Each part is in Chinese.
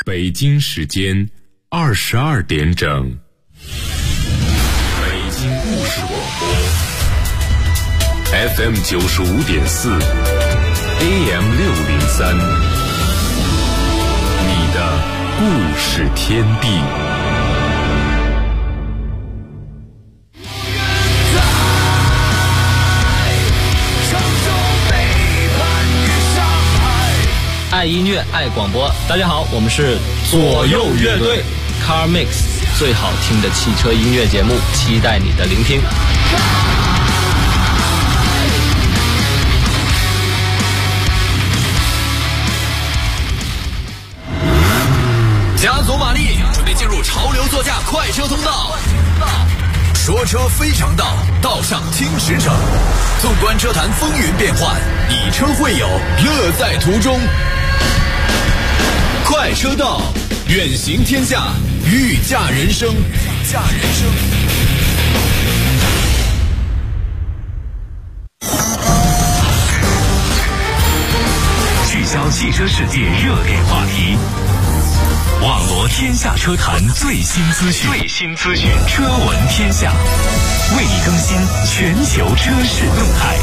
北京时间22点整。北京故事广播 FM 95.4 AM 603，你的故事天地。 爱音乐，爱广播。大家好，我们是左右乐队 Car Mix， 最好听的汽车音乐节目，期待你的聆听。 加足马力，准备进入潮流座驾快车通道。说车非常道，道上听实诚。纵观车坛风云变幻，以车会友，乐在途中。快车道，远行天下，御驾人生。 聚焦汽车世界热点话题，网罗天下车坛最新资讯，车闻天下，为你更新全球车市动态。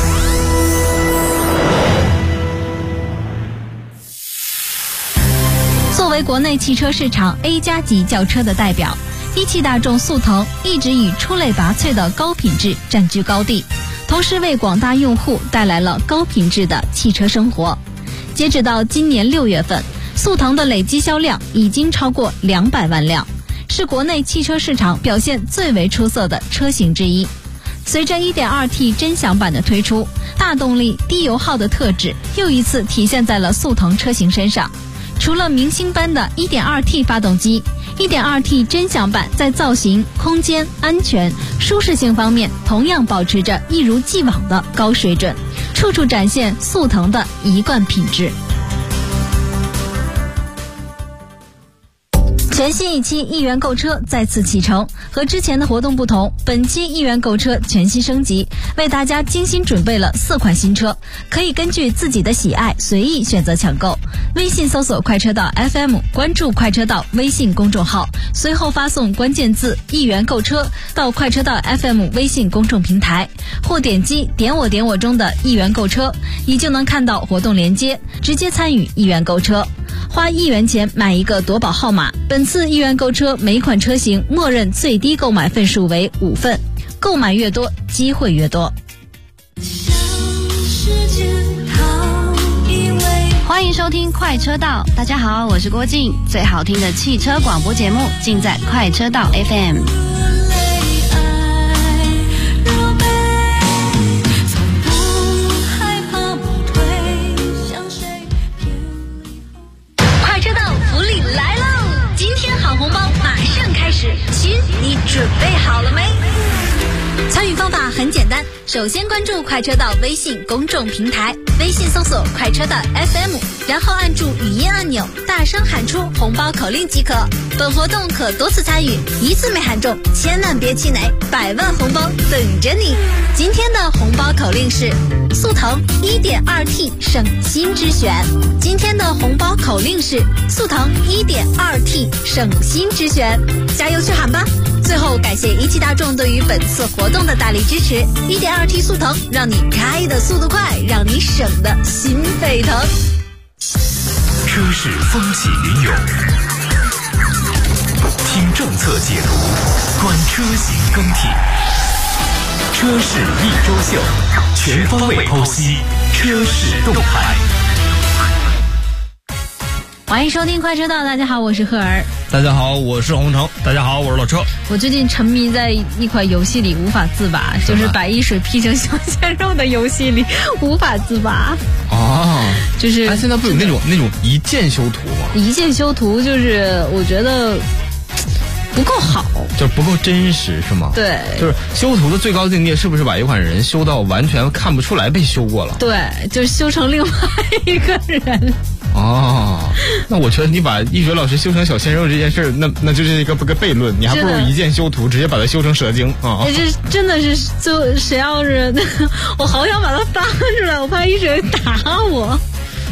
作为国内汽车市场 A 加级轿车的代表，一汽大众速腾一直以出类拔萃的高品质占据高地，同时为广大用户带来了高品质的汽车生活。截止到今年6月份，速腾的累计销量已经超过200万辆，是国内汽车市场表现最为出色的车型之一。随着 1.2T 臻享版的推出，大动力低油耗的特质又一次体现在了速腾车型身上。除了明星般的 1.2T 发动机， 1.2T 臻享版在造型、空间、安全、舒适性方面同样保持着一如既往的高水准，处处展现速腾的一贯品质。全新一期一元购车再次启程，和之前的活动不同，本期一元购车全新升级，为大家精心准备了4款新车，可以根据自己的喜爱随意选择抢购。微信搜索快车道 FM， 关注快车道微信公众号，随后发送关键字一元购车到快车道 FM 微信公众平台，或点击点我中的一元购车，你就能看到活动链接，直接参与一元购车。花1元钱买一个夺宝号码，本次一元购车每款车型默认最低购买份数为5份，购买越多机会越多。 欢迎收听快车道，大家好，我是郭静，最好听的汽车广播节目尽在快车道 FM。 亲，你准备好了没？参与方法很简单，首先关注快车道微信公众平台，微信搜索快车道 FM， 然后按住语音按钮，大声喊出红包口令即可。本活动可多次参与，一次没喊中千万别气馁，100万红包等着你。今天的红包口令是速腾 1.2T 省心之选。今天的红包口令是速腾 1.2T 省心之选，加油去喊吧！最后感谢一汽大众对于本次活动的大力支持。1.2T 速腾，让你开的速度快，让你省的心沸腾。 车市风起云涌，听政策解读，观车型更替。车市一周秀，全方位剖析车市动态。 欢迎收听快车道，大家好，我是赫尔。 大家好，我是洪城。大家好，我是老车。 我最近沉迷在一款游戏里无法自拔，就是把一水劈成小鲜肉的游戏里无法自拔。 哦， 就是现在不有那种一键修图吗？ 一键修图就是我觉得不够好， 就不够真实是吗？ 对， 就是修图的最高境界是不是把一款人修到完全看不出来被修过了？ 对，就是修成另外一个人。 哦，那我觉得你把一水老师修成小鲜肉这件事儿，那就是一个悖论，你还不如一键修图直接把它修成蛇精啊！ 这真的是，就谁要是我好想把它发出来，我怕一水打我。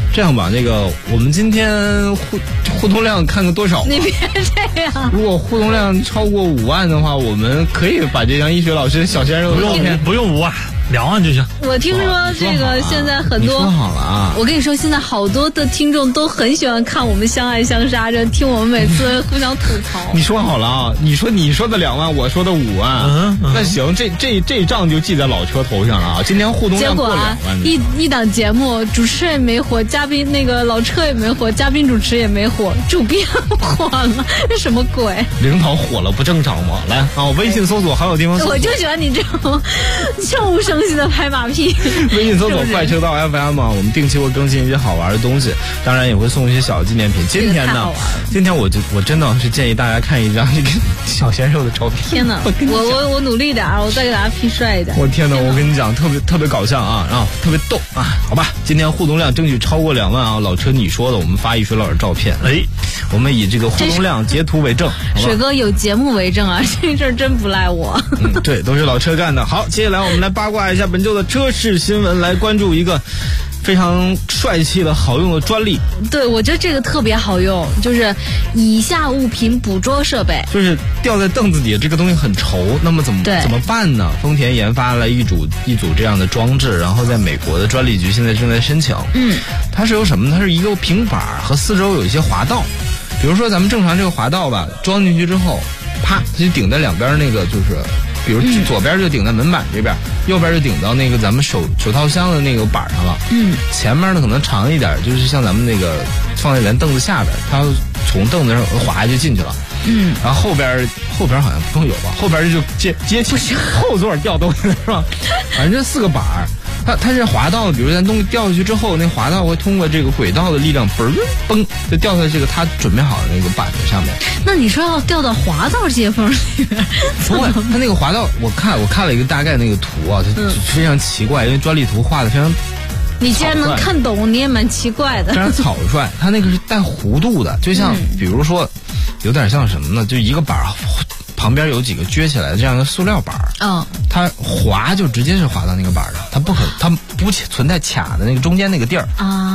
这样吧，那个我们今天互动量看个多少？ 你别这样。 如果互动量超过5万的话，我们可以把这张医学老师小鲜肉的照片不用5万，2万就行。 我听说这个现在很多， 你说好了啊！ 我跟你说，现在好多的听众都很喜欢看我们相爱相杀着，听我们每次互相吐槽。 你说好了啊！你说的2万，我说的5万，那行，这账就记在老车头上了啊！今天互动量过2万。 结果一档节目，主持人也没火，嘉宾那个老车也没火，嘉宾主持也没火，主编火了，这什么鬼？ 领导火了不正常吗？来啊，微信搜索好友地方搜索。 我就喜欢你这种悄无声息的拍马屁。 微信搜索快车道 FM 啊，我们定期会更新一些好玩的东西，当然也会送一些小的纪念品。今天呢，今天我真的是建议大家看一张这个小鲜肉的照片。 天哪，我努力点，我再给大家 P 帅一点。 我天哪，我跟你讲，特别搞笑啊，然后特别逗啊，好吧，今天互动量争取超过2万啊，老车你说的，我们发一水老师照片，我们以这个互动量截图为证。 水哥有节目为证啊，这事儿真不赖我。 对，都是老车干的。好，接下来我们来八卦一下本周的车市新闻，来关注一个非常帅气的好用的专利。 对，我觉得这个特别好用，就是以下物品捕捉设备， 就是吊在凳子底下这个东西很稠，那么怎么办呢？丰田研发了一组这样的装置，然后在美国的专利局现在正在申请。它是由什么呢？它是一个平板和四周有一些滑道，比如说咱们正常这个滑道吧，装进去之后，啪，它就顶在两边那个就是。比如左边就顶在门板这边，右边就顶到那个咱们手套箱的那个板上了。前面呢可能长一点，就是像咱们那个放在咱凳子下边，它从凳子上滑就进去了。然后后边好像不用有吧，后边就接起后座吊东西是吧？反正这4个板儿。它是滑道，比如咱东西掉下去之后，那滑道会通过这个轨道的力量，嘣就掉在这个它准备好的那个板子上面。 那你说要掉到滑道接缝里面？ 不会，它那个滑道，我看了一个大概那个图啊，它非常奇怪，因为专利图画的非常。 你既然能看懂，你也蛮奇怪的。 非常草率，它那个是带弧度的，就像比如说，有点像什么呢？就一个板儿。旁边有几个撅起来的这样的塑料板儿，它滑就直接是滑到那个板上，它不存在卡的那个中间那个地儿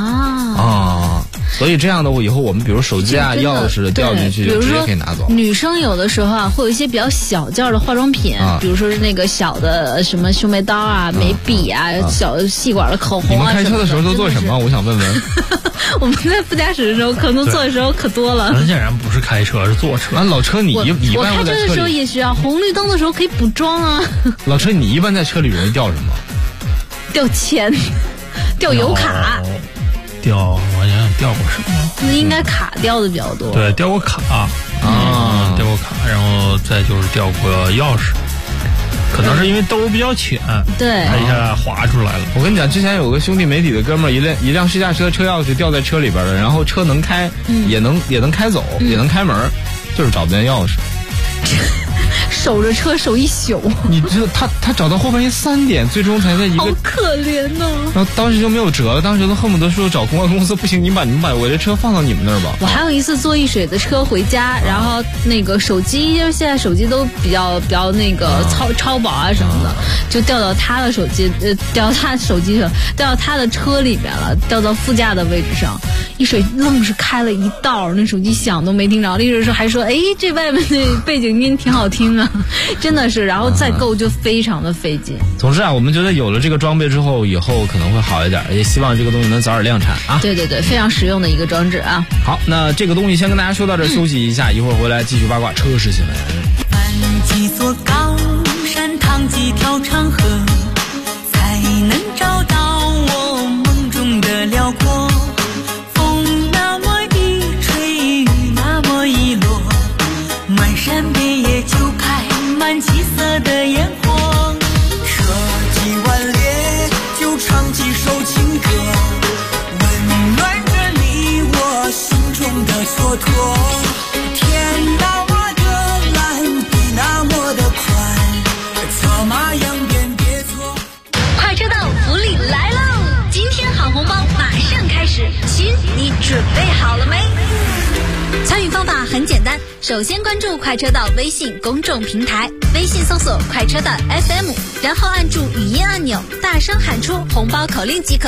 所以这样的以后我们比如手机啊、钥匙掉进去就直接可以拿走。 女生有的时候啊，会有一些比较小件的化妆品，比如说是那个小的什么修眉刀啊、眉笔啊、小细管的口红啊。 你们开车的时候都做什么？我想问问。 我们在副驾驶的时候，可能坐的时候可多了。 咱显然不是开车，是坐车。 老车， 我开车的时候也需要，红绿灯的时候可以补妆啊。 老车，你一般在车里容易掉什么？ 掉钱，掉油卡。 我想想掉过什么？ 那应该卡掉的比较多。 对，掉过卡掉过卡，然后再就是掉过钥匙。可能是因为兜比较浅， 对， 它一下滑出来了。 我跟你讲，之前有个兄弟媒体的哥们儿，一辆试驾车车钥匙掉在车里边了，然后车能开，也能开走，也能开门，就是找不见钥匙。 守着车守一宿， 你知道他找到后半夜3点，最终才在一个， 好可怜呢。 然后当时就没有辙了，当时都恨不得说找公关公司，不行，你们把我这车放到你们那儿吧。 我还有一次坐一水的车回家，然后那个手机，因为现在手机都比较那个超薄啊什么的，就掉到他的手机，掉到他手机上，掉到他的车里面了，掉到副驾的位置上，一水愣是开了一道，那手机响都没听着，那时候还说，哎，这外面的背景音挺好听啊。真的是，然后再购就非常的费劲。 总之啊，我们觉得有了这个装备之后，以后可能会好一点，也希望这个东西能早点量产啊。 对对对，非常实用的一个装置啊。 好，那这个东西先跟大家说到这儿，休息一下，一会儿回来继续八卦车市新闻。 翻几座高山，趟几条长河，才能找到我梦中的辽阔。风那么一吹，雨那么一落，漫山遍野就开满七色的烟火，车技顽劣就唱几首情歌，温暖着你我心中的蹉跎。天那么的蓝，地那么的宽，策马扬鞭别错。 快车道福利来喽！今天好红包马上开始，亲，你准备好了没？参与方法很简单，首先关注快车道微信公众平台，微信搜索快车道 FM， 然后按住语音按钮，大声喊出红包口令即可。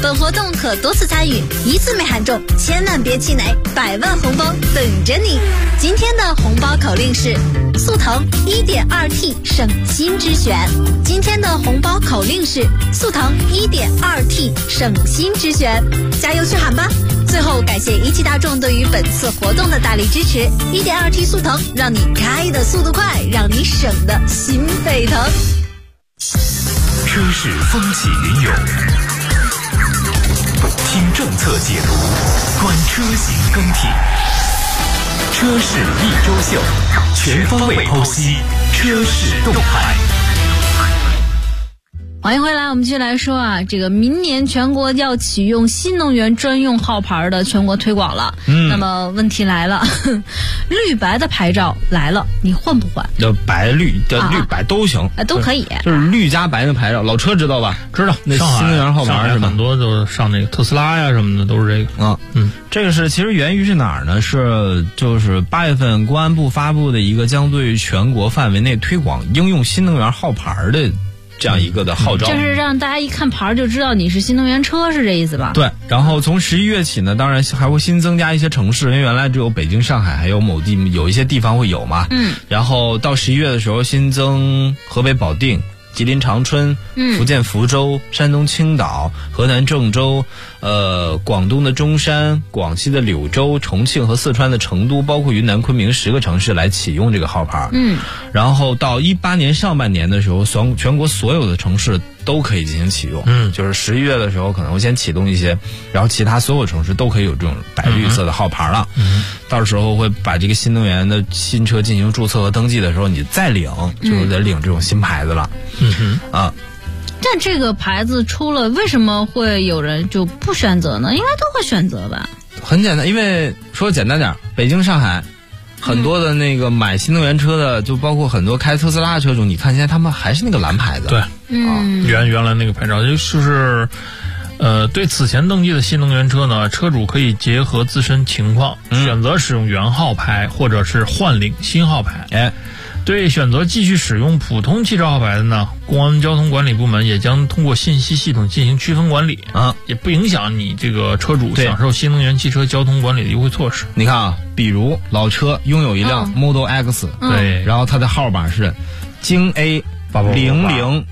本活动可多次参与，一次没喊中千万别气馁，100万红包等着你。今天的红包口令是速腾 1.2T 省心之选。今天的红包口令是速腾 1.2T 省心之选，加油去喊吧！最后感谢一汽大众对于本次活动的大力支持。1.2T 速腾，让你开的速度快，让你省的心沸腾。 车市风起云涌，听政策解读，观车型更替。车市一周秀，全方位剖析车市动态。 欢迎回来，我们继续来说啊，这个明年全国要启用新能源专用号牌的全国推广了。那么问题来了，绿白的牌照来了，你换不换？ 叫白绿，叫绿白都行， 都可以。 就是绿加白的牌照，老车知道吧？ 知道。 那新能源号牌是吧？ 很多都上那个特斯拉呀什么的，都是这个啊。这个是其实源于是哪儿呢？就是8月份公安部发布的一个将对全国范围内推广应用新能源号牌的这样一个的号召， 就是让大家一看牌就知道你是新能源车，是这意思吧？ 对。然后从11月起呢，当然还会新增加一些城市，因为原来只有北京、上海还有有一些地方会有嘛。然后到11月的时候新增河北保定、吉林长春、福建福州、山东青岛、河南郑州、广东的中山、广西的柳州、重庆和四川的成都，包括云南昆明10个城市来启用这个号牌。然后到18年上半年的时候，全国所有的城市都可以进行启用。就是11月的时候可能会先启动一些，然后其他所有城市都可以有这种白绿色的号牌了。到时候会把这个新能源的新车进行注册和登记的时候，你再领就是得领这种新牌子了。 但这个牌子出了，为什么会有人就不选择呢？应该都会选择吧？ 很简单，因为说简单点，北京、上海很多的那个买新能源车的，就包括很多开特斯拉的车主，你看现在他们还是那个蓝牌子。 对，原来那个牌照就是对此前登记的新能源车呢，车主可以结合自身情况，选择使用原号牌或者是换领新号牌。对选择继续使用普通汽车号牌的呢，公安交通管理部门也将通过信息系统进行区分管理也不影响你这个车主享受新能源汽车交通管理的优惠措施。 你看啊，比如老车拥有一辆 Model X， 对， 然后它的号码是京 A00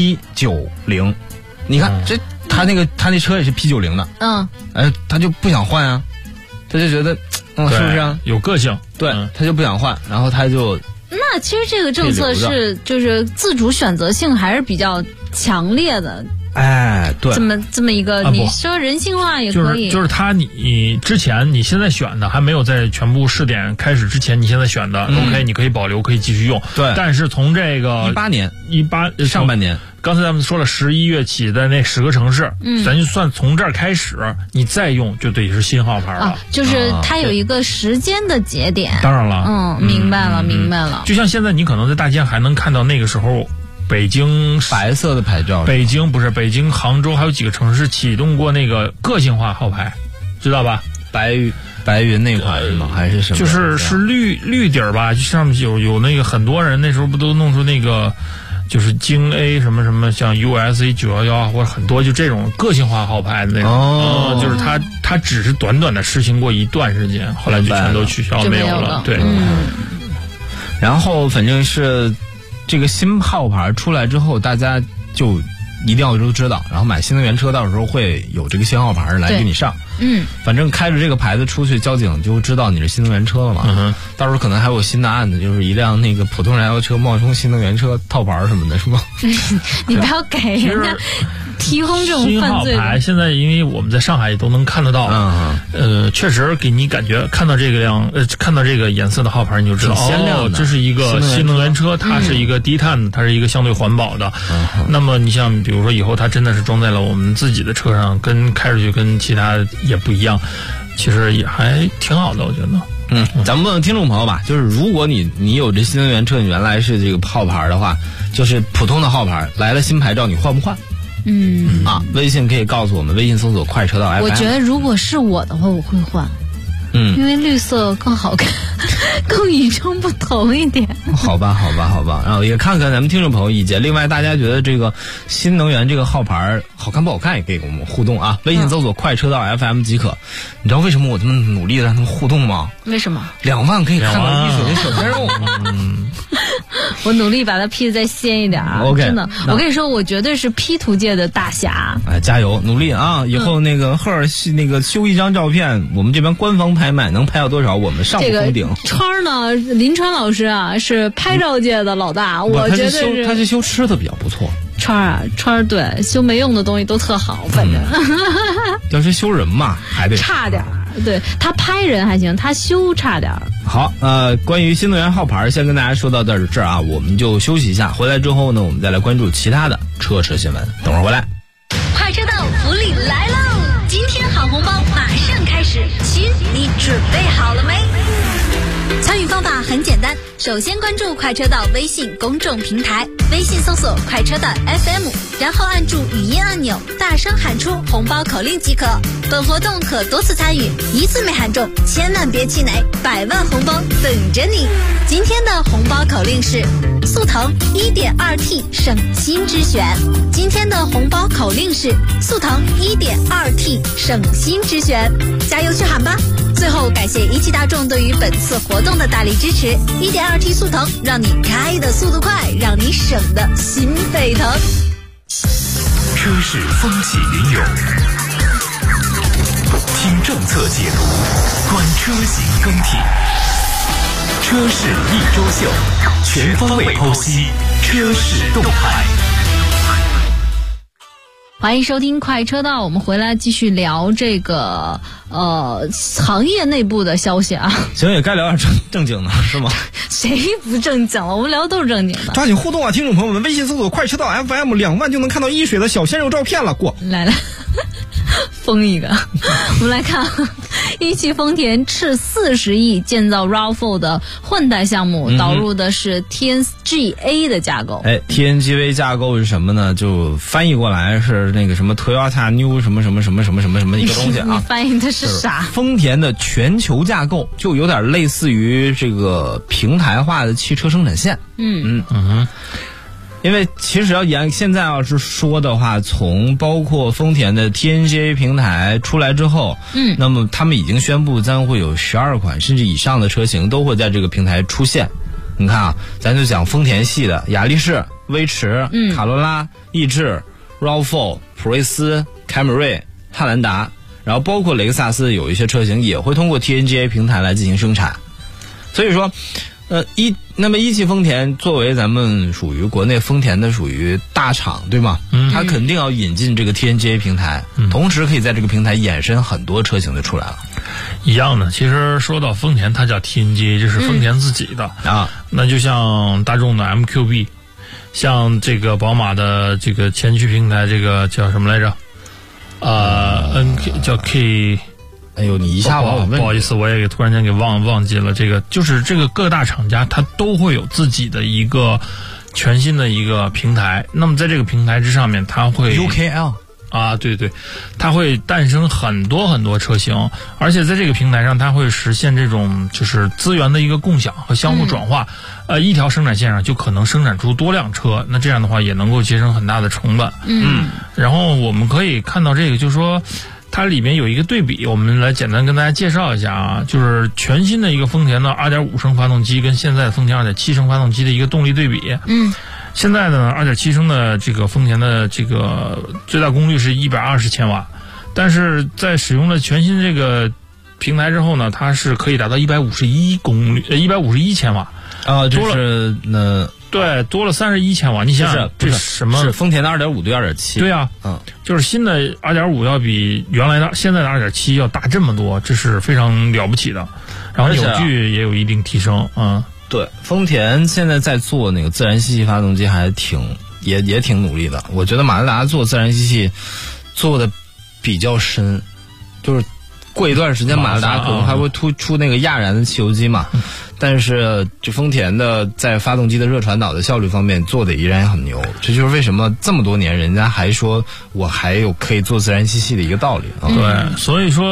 P90，你看这他那车也是 P90 的，他就不想换啊，他就觉得是不是啊？ 有个性， 对，他就不想换，然后他就。 那其实这个政策就是自主选择性还是比较强烈的。 对， 这么一个，你说人性化也可以。 就是你之前你现在选的还没有在全部试点开始之前，你现在选的 OK， 你可以保留，可以继续用。 对， 但是从这个 18年上半年。 刚才咱们说了11月起的那10个城市，咱就算从这儿开始，你再用就得是新号牌了。 就是它有一个时间的节点。 当然了， 明白了。 就像现在你可能在大街上还能看到那个时候，北京白色的牌照。 北京、杭州还有几个城市启动过那个个性化号牌，知道吧？ 白云那款是吗？还是什么？ 就是绿底儿吧，就上面有那个很多人那时候不都弄出那个。就是京 A 什么什么，像 USA 911或者很多就这种个性化号牌的那种，就是它只是短短的实行过一段时间，后来就全都取消没有了。对， 然后反正是这个新号牌出来之后，大家就一定要都知道，然后买新能源车到时候会有这个新号牌来给你上。反正开着这个牌子出去，交警就知道你是新能源车了嘛。到时候可能还有新的案子，就是一辆那个普通燃油车冒充新能源车套牌什么的，是吗？ 你不要给人家提供这种犯罪。 新号牌现在因为我们在上海也都能看得到，确实给你感觉看到这个颜色的号牌，你就知道这是一个新能源车，它是一个低碳的，它是一个相对环保的。那么你像比如说以后它真的是装在了我们自己的车上，开出去跟其他也不一样，其实也还挺好的，我觉得。 咱们问问听众朋友吧，就是如果你有这新能源车，你原来是这个号牌的话，就是普通的号牌来了新牌照，你换不换？微信可以告诉我们，微信搜索快车道 FM。 我觉得如果是我的话，我会换。 因为绿色更好看，更与众不同一点。 好吧，然后也看看咱们听众朋友意见。另外，大家觉得这个新能源这个号牌好看不好看，也可以跟我们互动啊。微信搜索快车道 FM 即可。你知道为什么我这么努力的让他们互动吗？ 为什么 ？2万可以看到一水的小鲜肉。 我努力把它 P 得再鲜一点啊！ OK， 真的，我跟你说，我绝对是 P 图界的大侠。 哎，加油，努力啊！以后那个赫尔那个修一张照片，我们这边官方拍卖能拍到多少，我们上不封顶。 川呢，林川老师啊，是拍照界的老大，我觉得他是修吃的比较不错。 川对修没用的东西都特好，反正。 要是修人嘛，还得差点。对，他拍人还行，他修差点。 好，关于新能源号牌，先跟大家说到这儿啊，我们就休息一下。回来之后呢，我们再来关注其他的车新闻。等会儿回来。 快车道福利来喽！今天好红包马上开始，亲，你准备好了没？参与方法很简单，首先关注快车道微信公众平台，微信搜索快车道 FM， 然后按住语音按钮，大声喊出红包口令即可。本活动可多次参与，一次没喊中千万别气馁，100万红包等着你。今天的红包口令是速腾 1.2T 省心之选。今天的红包口令是速腾 1.2T 省心之选，加油去喊吧！最后感谢一汽大众对于本次活动的大力支持。1.2T 速腾，让你开的速度快，让你省的心沸腾。 车市风起云涌，听政策解读，观车型更替。车市一周秀，全方位剖析车市动态。 欢迎收听快车道，我们回来继续聊这个行业内部的消息啊。 行，也该聊点正经的是吗？ 谁不正经了？我们聊的都是正经的。 抓紧互动啊，听众朋友们！微信搜索快车道 FM，2万就能看到一水的小鲜肉照片了。过来封一个。我们来看一汽丰田斥40亿建造 RAV4 的混代项目，导入的是 TNGA 的架构。 TNGA 架构是什么呢？就翻译过来是那个什么 Toyota New 什么什么什么什么什么什么一个东西啊。 你翻译的是啥？ 丰田的全球架构，就有点类似于这个平台化的汽车生产线。因为其实现在要是说的话，从包括丰田的 TNGA 平台出来之后，那么他们已经宣布将会有12款甚至以上的车型都会在这个平台出现。你看啊，咱就讲丰田系的雅力士、威驰、卡罗拉、逸致、RAV4、普锐斯、凯美瑞、汉兰达，然后包括雷克萨斯有一些车型也会通过 TNGA 平台来进行生产。所以说那么一汽丰田作为咱们属于国内丰田的属于大厂，对吗？它肯定要引进这个 TNGA 平台，同时可以在这个平台衍生很多车型就出来了。 一样的，其实说到丰田，它叫 TNGA， 这是丰田自己的啊。那就像大众的 MQB， 像这个宝马的这个前驱平台，这个叫什么来着？NK 叫 K。 哎呦，你一下把我问， 不好意思，我也突然间给忘记了。这个就是这个各大厂家，它都会有自己的一个全新的一个平台。那么在这个平台之上面，它会 UKL 啊，对，它会诞生很多很多车型，而且在这个平台上，它会实现这种就是资源的一个共享和相互转化。一条生产线上就可能生产出多辆车，那这样的话也能够节省很大的成本。然后我们可以看到这个，就是说。它里面有一个对比，我们来简单跟大家介绍一下啊，就是全新的一个丰田的 2.5 升发动机跟现在的丰田 2.7 升发动机的一个动力对比。现在呢 2.7 升的这个丰田的这个最大功率是120千瓦，但是在使用了全新这个平台之后呢，它是可以达到151千瓦啊，就是对，多了31千瓦。你想想，这什么？ 是丰田的 2.5 对 2.7。 对啊，就是新的 2.5 要比原来的现在的 2.7 要大这么多，这是非常了不起的。然后扭矩也有一定提升。 对，丰田现在在做那个自然吸气发动机，还也挺努力的。我觉得马自达做自然吸气做的比较深，就是过一段时间马自达可能还会出那个亚燃的汽油机嘛。但是这丰田的在发动机的热传导的效率方面做的依然很牛，这就是为什么这么多年人家还说我还有可以做自然吸气的一个道理啊。 对，所以说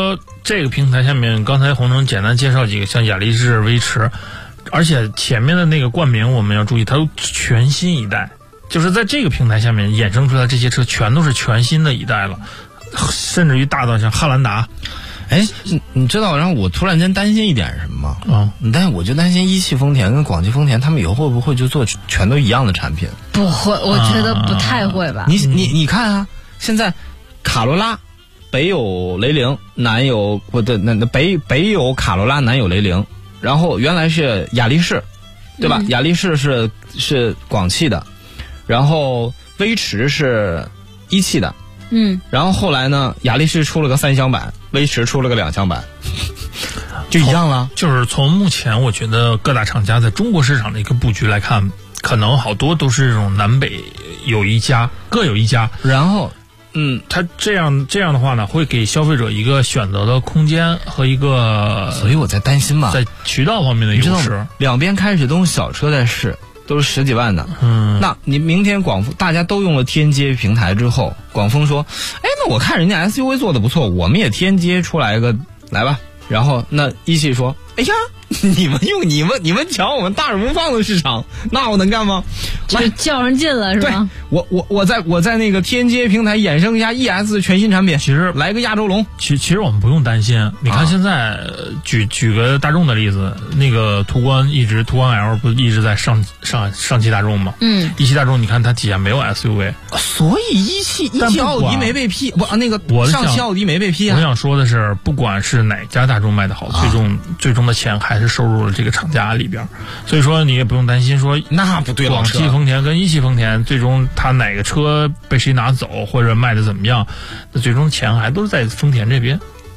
这个平台下面，刚才洪总简单介绍几个，像雅力士、威驰，而且前面的那个冠名我们要注意，它都全新一代，就是在这个平台下面衍生出来这些车全都是全新的一代了，甚至于大到像汉兰达。 哎，你知道让我突然间担心一点是什么吗？但是我就担心一汽丰田跟广汽丰田他们以后会不会就做全都一样的产品？ 不会，我觉得不太会吧。 你看啊，现在卡罗拉北有雷凌，南有北有卡罗拉，南有雷凌，然后原来是雅力士，对吧？雅力士是广汽的，然后威驰是一汽的。然后后来呢，雅力士出了个3厢版，威驰出了个2厢版，就一样了。 就是从目前我觉得各大厂家在中国市场的一个布局来看，可能好多都是这种南北有一家，各有一家。 然后， 它这样的话呢，会给消费者一个选择的空间和一个， 所以我在担心嘛， 在渠道方面的优势。 两边开始都是小车在试。都是10几万的，那你明天广丰大家都用了 TNGA 平台之后，广丰说，哎，那我看人家 SUV 做的不错，我们也 TNGA 出来一个来吧。然后那一汽说，哎呀，你们抢我们大润放的市场，那我能干吗？ 就较上劲了是吧？ 对，我在那个 TNGA 平台衍生一下 ES 的全新产品， 其实来个亚洲龙。 其实我们不用担心，你看现在举个大众的例子，那个途观 L 不一直在上汽大众吗？一汽大众你看它底下没有 SUV， 所以一汽奥迪没被批，上汽奥迪没被批啊。 我想说的是，不管是哪家大众卖的好，最终的钱还是收入了这个厂家里边，所以说你也不用担心说那不对， 广汽丰田跟一汽丰田最终他哪个车被谁拿走或者卖的怎么样，那最终钱还都是在丰田这边。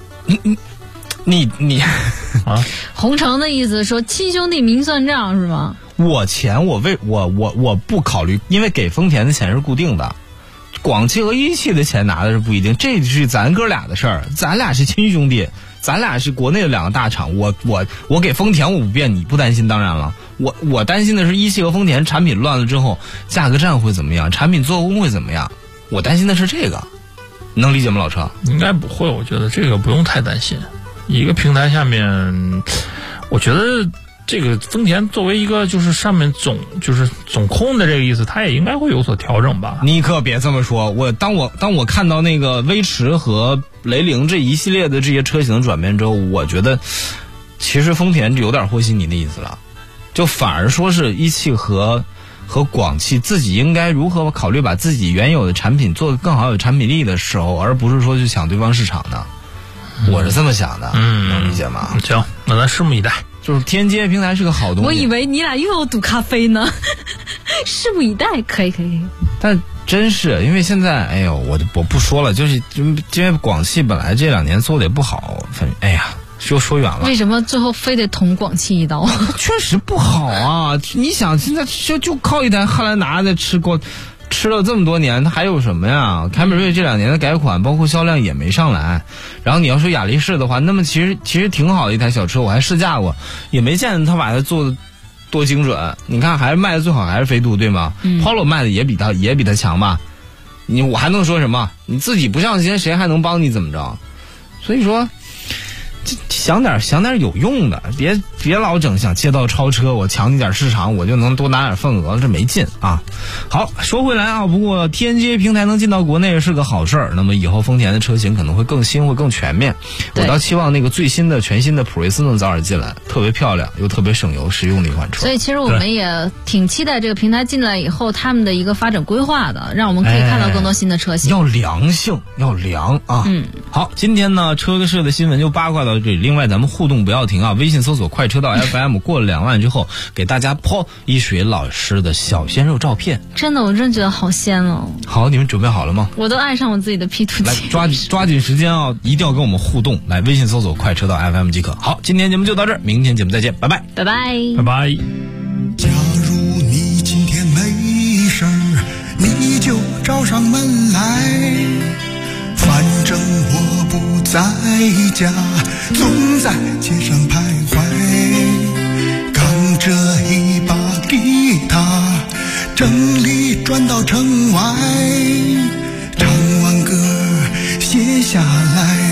你啊， 洪城的意思说亲兄弟明算账是吗？ 我不考虑，因为给丰田的钱是固定的，广汽和一汽的钱拿的是不一定，这是咱哥俩的事儿，咱俩是亲兄弟，咱俩是国内的2个大厂，我给丰田我不变，你不担心？当然了，我担心的是一汽和丰田产品乱了之后，价格战会怎么样，产品做工会怎么样，我担心的是这个，你能理解吗，老车？ 应该不会，我觉得这个不用太担心。一个平台下面，我觉得这个丰田作为一个就是上面总控的这个意思，它也应该会有所调整吧。 你可别这么说，当我看到那个威驰和雷凌这一系列的这些车型转变之后，我觉得其实丰田就有点和稀泥的意思了，就反而说是一汽和广汽自己应该如何考虑把自己原有的产品做得更好，有产品力的时候，而不是说去抢对方市场的。我是这么想的，能理解吗？ 行，那咱拭目以待。 就是TNGA平台是个好东西。 我以为你俩又要赌咖啡呢，拭目以待，可以。 但真是因为现在，哎呦，我不说了，就是因为广汽本来这2年做的也不好，哎呀，就说远了。 为什么最后非得捅广汽一刀？ 确实不好啊！你想现在就靠一台汉兰达在吃了这么多年，它还有什么呀？凯美瑞这2年的改款，包括销量也没上来。然后你要说雅力士的话，那么其实挺好的一台小车，我还试驾过，也没见他把它做的多精准。你看，还是卖的最好还是飞度，对吗？Polo 卖的也比它强吧？我还能说什么？你自己不上心，谁还能帮你怎么着？所以说，想点有用的，别老整想借道超车，我抢你点市场，我就能多拿点份额，这没劲啊。好，说回来啊，不过 TNGA 平台能进到国内是个好事儿，那么以后丰田的车型可能会更新，会更全面。我倒期望那个最新的全新的普锐斯能早点进来，特别漂亮又特别省油实用的一款车。 所以其实我们也挺期待这个平台进来以后他们的一个发展规划的，让我们可以看到更多新的车型。 要良性，要良啊。好，今天呢车个社的新闻就八卦到这里。另外咱们互动不要停啊，微信搜索快车道 FM， 过了2万之后给大家抛一水老师的小鲜肉照片。 真的，我真觉得好鲜哦。 好，你们准备好了吗？ 我都爱上我自己的 P 图。 来，抓紧时间啊，一定要跟我们互动。来，微信搜索快车道 FM 即可。好，今天节目就到这儿，明天节目再见，拜拜， 拜拜， 拜拜。 假如你今天没事儿，你就找上门来，反正我不在家，总在街上徘徊，扛着一把吉他，城里转到城外，唱完歌写下来，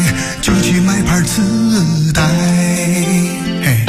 就去买盘磁带。嘿，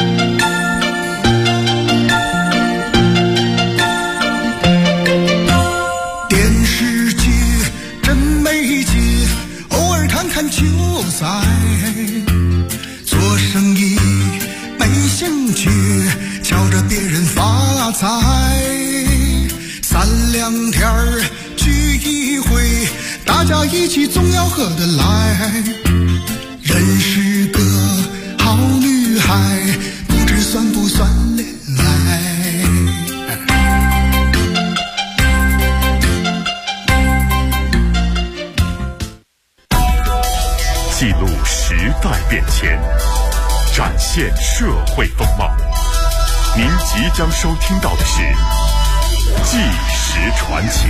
电视剧真没劲，偶尔看看球赛。做生意没兴趣，瞧着别人发财。3两天儿聚一回，大家一起总要合得来。认识个好女孩，不知算不算恋爱？ 记录时代变迁，展现社会风貌。您即将收听到的是《纪实传奇》。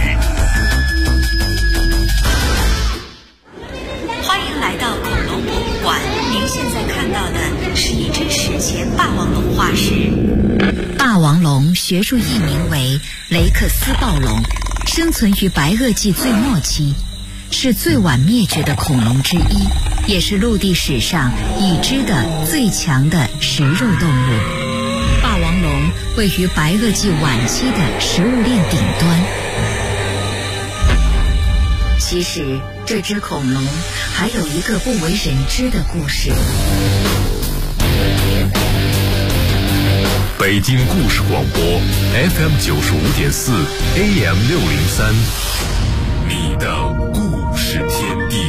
欢迎来到恐龙博物馆，您现在看到的是一只史前霸王龙化石。霸王龙学术译名为雷克斯暴龙，生存于白垩纪最末期，是最晚灭绝的恐龙之一，也是陆地史上已知的最强的食肉动物。霸王龙位于白垩纪晚期的食物链顶端。其实这只恐龙还有一个不为人知的故事。 北京故事广播 FM 95.4 AM 603，你的故事天地。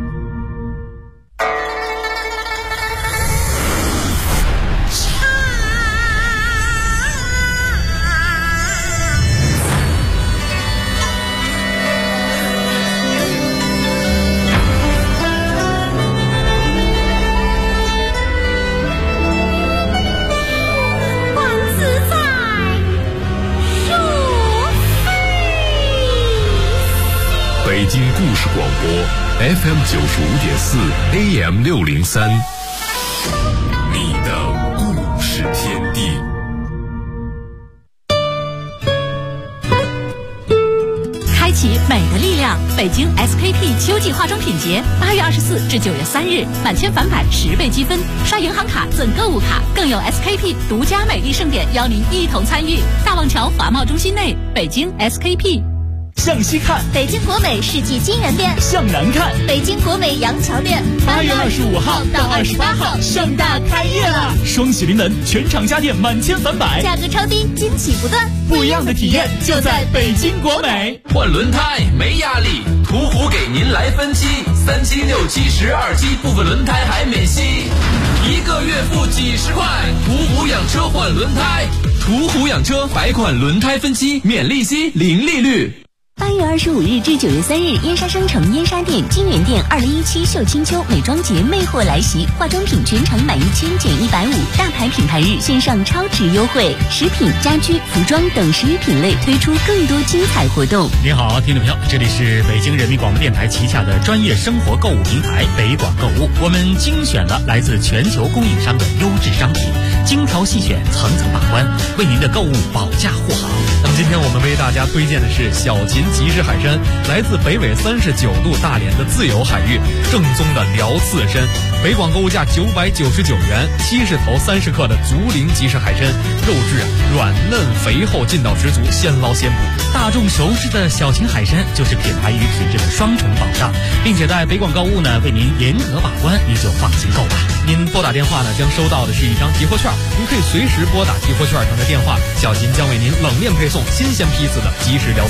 北京故事广播 FM 95.4 AM 603，你的故事天地。 开启美的力量，北京 SKP 秋季化妆品节，8月24至9月3日，满千返版10倍积分，刷银行卡赠购物卡，更有 SKP 独家美丽盛典邀您一同参与。大望桥华贸中心内，北京 SKP。 向西看， 北京国美世纪金源店； 向南看， 北京国美杨桥店。 8月25号到28号盛大开业了，双喜临门，全场家电满千返百， 价格超低，惊喜不断， 不一样的体验就在北京国美。 换轮胎没压力，途虎给您来分期，3期、6期、12期，部分轮胎还免息，1个月付几十块。途虎养车换轮胎，途虎养车百款轮胎分期，免利息，零利率。 8月25日至9月3日，燕莎商城燕莎店金源店2017秀清秋美妆节魅惑来袭，化妆品全场满1000减150，大牌品牌日线上超值优惠，食品、家居、服装等10余品类推出更多精彩活动。 您好，听众朋友，这里是北京人民广播电台旗下的专业生活购物平台北广购物，我们精选了来自全球供应商的优质商品，精挑细选，层层把关，为您的购物保驾护航。 那么今天我们为大家推荐的是小秦吉士海参，来自北纬39度大连的自由海域，正宗的辽刺参。北广购物价999元，70头30克的竹林吉士海参，肉质软嫩肥厚，劲道十足，现捞现捕。 大众熟知的小秦海参就是品牌与品质的双重保障，并且在北广购物呢为您严格把关，您就放心购吧。 您拨打电话呢将收到的是一张集货券，您可以随时拨打集货券上的电话，小秦将为您冷链配送新鲜批次的即时辽